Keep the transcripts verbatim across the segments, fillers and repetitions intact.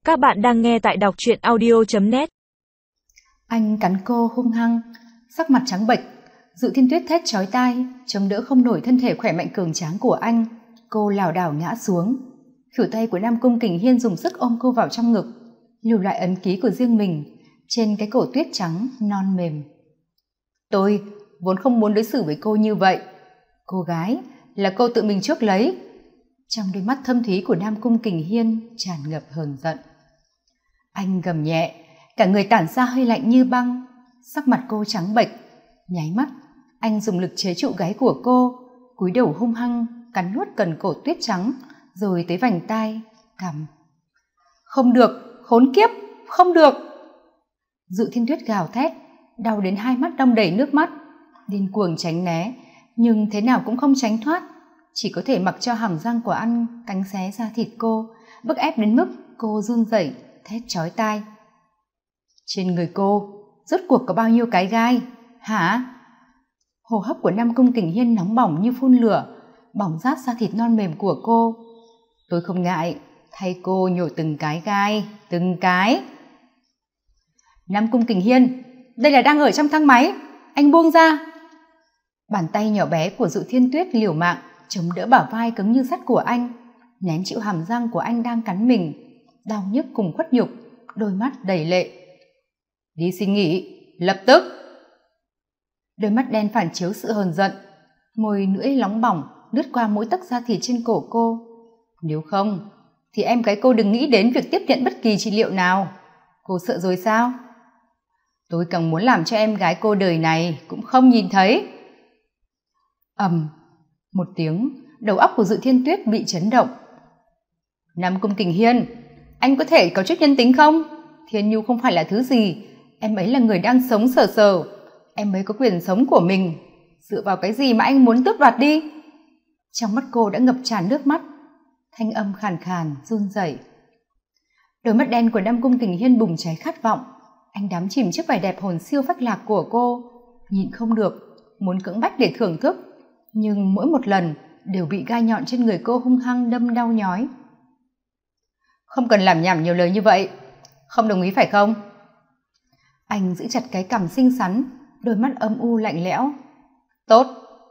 Các bạn đang nghe tại đọc truyện audio chấm net. Anh cắn cô hung hăng, sắc mặt trắng bệch. Dự Thiên Tuyết thét chói tai, chống đỡ không nổi thân thể khỏe mạnh cường tráng của anh. Cô lảo đảo ngã xuống. Khỉu tay của Nam Cung Kình Hiên dùng sức ôm cô vào trong ngực, lưu lại ấn ký của riêng mình trên cái cổ tuyết trắng non mềm. Tôi vốn không muốn đối xử với cô như vậy. Cô gái là cô tự mình chuốc lấy. Trong đôi mắt thâm thúy của Nam Cung Kình Hiên tràn ngập hờn giận. Anh gầm nhẹ, cả người tản ra hơi lạnh như băng, sắc mặt cô trắng bệch. Nháy mắt, anh dùng lực chế trụ gáy của cô, cúi đầu hung hăng cắn nuốt cần cổ tuyết trắng, rồi tới vành tai, cằm. Không được, khốn kiếp, không được! Dự Thiên Tuyết gào thét, đau đến hai mắt đong đầy nước mắt, điên cuồng tránh né, nhưng thế nào cũng không tránh thoát, chỉ có thể mặc cho hàm răng của anh cắn xé da thịt cô, bức ép đến mức cô run rẩy, thét chói tai. Trên người cô rốt cuộc có bao nhiêu cái gai hả? Hô hấp của Nam Cung Kình Hiên nóng bỏng như phun lửa, bỏng rát da thịt non mềm của cô. Tôi không ngại thay cô nhổ từng cái gai, từng cái. Nam Cung Kình Hiên, đây là đang ở trong thang máy, anh buông ra. Bàn tay nhỏ bé của Dự Thiên Tuyết liều mạng chống đỡ bả vai cứng như sắt của anh, nén chịu hàm răng của anh đang cắn mình, đau nhức cùng khuất nhục, đôi mắt đầy lệ. Đi xin nghỉ, lập tức! Đôi mắt đen phản chiếu sự hờn giận, môi lưỡi nóng bỏng lướt qua mỗi tấc da thịt trên cổ cô. Nếu không thì em gái cô đừng nghĩ đến việc tiếp nhận bất kỳ trị liệu nào. Cô sợ rồi sao? Tôi càng muốn làm cho em gái cô đời này cũng không nhìn thấy. Ầm một tiếng, đầu óc của Dự Thiên Tuyết bị chấn động. Nam Cung Kình Hiên, anh có thể có chút nhân tính không? Thiên Nhu không phải là thứ gì, em ấy là người đang sống sờ sờ, em ấy có quyền sống của mình, dựa vào cái gì mà anh muốn tước đoạt đi? Trong mắt cô đã ngập tràn nước mắt, thanh âm khàn khàn run rẩy. Đôi mắt đen của Nam Cung Kình Hiên bùng cháy khát vọng, anh đắm chìm trước vẻ đẹp hồn siêu phách lạc của cô, nhịn không được muốn cưỡng bách để thưởng thức, nhưng mỗi một lần đều bị gai nhọn trên người cô hung hăng đâm đau nhói. Không cần làm nhảm nhiều lời như vậy, không đồng ý phải không? Anh giữ chặt cái cằm xinh xắn, đôi mắt âm u lạnh lẽo. Tốt.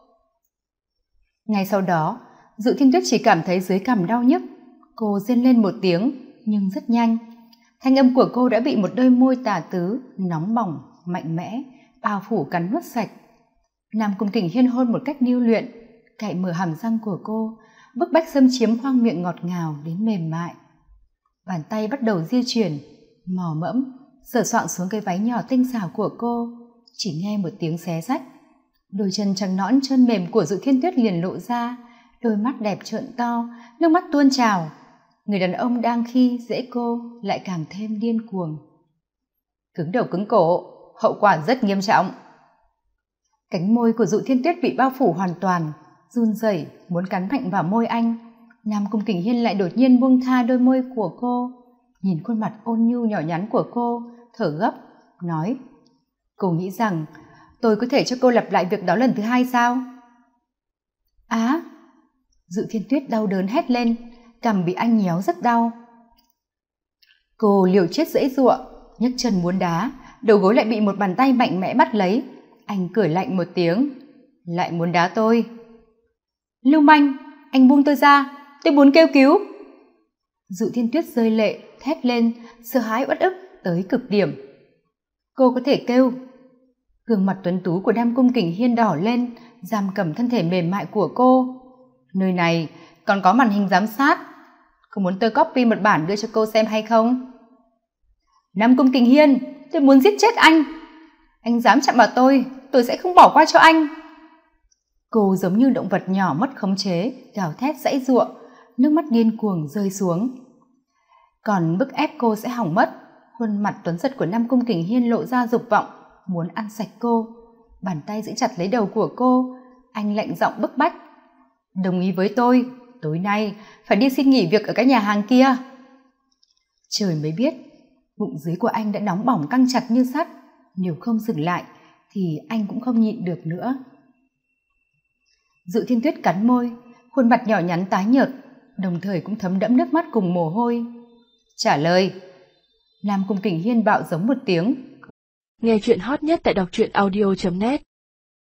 Ngay sau đó, Dự Thiên Tuyết chỉ cảm thấy dưới cằm đau nhức. Cô rên lên một tiếng, nhưng rất nhanh, thanh âm của cô đã bị một đôi môi tà tứ, nóng bỏng, mạnh mẽ, bao phủ cắn nuốt sạch. Nam Cung Kình Hiên hôn một cách điêu luyện, cạy mở hàm răng của cô, bức bách xâm chiếm khoang miệng ngọt ngào đến mềm mại. Bàn tay bắt đầu di chuyển, mò mẫm, sờ soạng xuống cái váy nhỏ tinh xảo của cô, chỉ nghe một tiếng xé rách. Đôi chân trắng nõn trơn mềm của Dự Thiên Tuyết liền lộ ra, đôi mắt đẹp trợn to, nước mắt tuôn trào. Người đàn ông đang khi dễ cô lại càng thêm điên cuồng. Cứng đầu cứng cổ, hậu quả rất nghiêm trọng. Cánh môi của Dự Thiên Tuyết bị bao phủ hoàn toàn, run rẩy muốn cắn mạnh vào môi anh. Nam Cung Kình Hiên lại đột nhiên buông tha đôi môi của cô, nhìn khuôn mặt ôn nhu nhỏ nhắn của cô, thở gấp, nói: Cô nghĩ rằng tôi có thể cho cô lặp lại việc đó lần thứ hai sao? Á! Dự Thiên Tuyết đau đớn hét lên, cằm bị anh nhéo rất đau. Cô liều chết giãy giụa, nhấc chân muốn đá, đầu gối lại bị một bàn tay mạnh mẽ bắt lấy. Anh cười lạnh một tiếng, lại muốn đá tôi? Lưu manh, anh buông tôi ra, tôi muốn kêu cứu. Dự Thiên Tuyết rơi lệ, thét lên, sợ hãi uất ức tới cực điểm. Cô có thể kêu. Gương mặt tuấn tú của Nam Cung Kình Hiên đỏ lên, giam cầm thân thể mềm mại của cô. Nơi này còn có màn hình giám sát, cô muốn tôi copy một bản đưa cho cô xem hay không? Nam Cung Kình Hiên, tôi muốn giết chết anh. Anh dám chạm vào tôi, tôi sẽ không bỏ qua cho anh. Cô giống như động vật nhỏ mất khống chế, gào thét giãy giụa, nước mắt điên cuồng rơi xuống. Còn bức ép cô sẽ hỏng mất, khuôn mặt tuấn giật của Nam Cung Kình Hiên lộ ra dục vọng, muốn ăn sạch cô. Bàn tay giữ chặt lấy đầu của cô, anh lạnh giọng bức bách. Đồng ý với tôi, tối nay phải đi xin nghỉ việc ở cái nhà hàng kia. Trời mới biết, bụng dưới của anh đã nóng bỏng căng chặt như sắt, nếu không dừng lại thì anh cũng không nhịn được nữa. Dự Thiên Tuyết cắn môi, khuôn mặt nhỏ nhắn tái nhợt, đồng thời cũng thấm đẫm nước mắt cùng mồ hôi. Trả lời, Nam Cung Kình Hiên bạo giống một tiếng. Nghe chuyện hot nhất tại đọc truyện audio chấm net.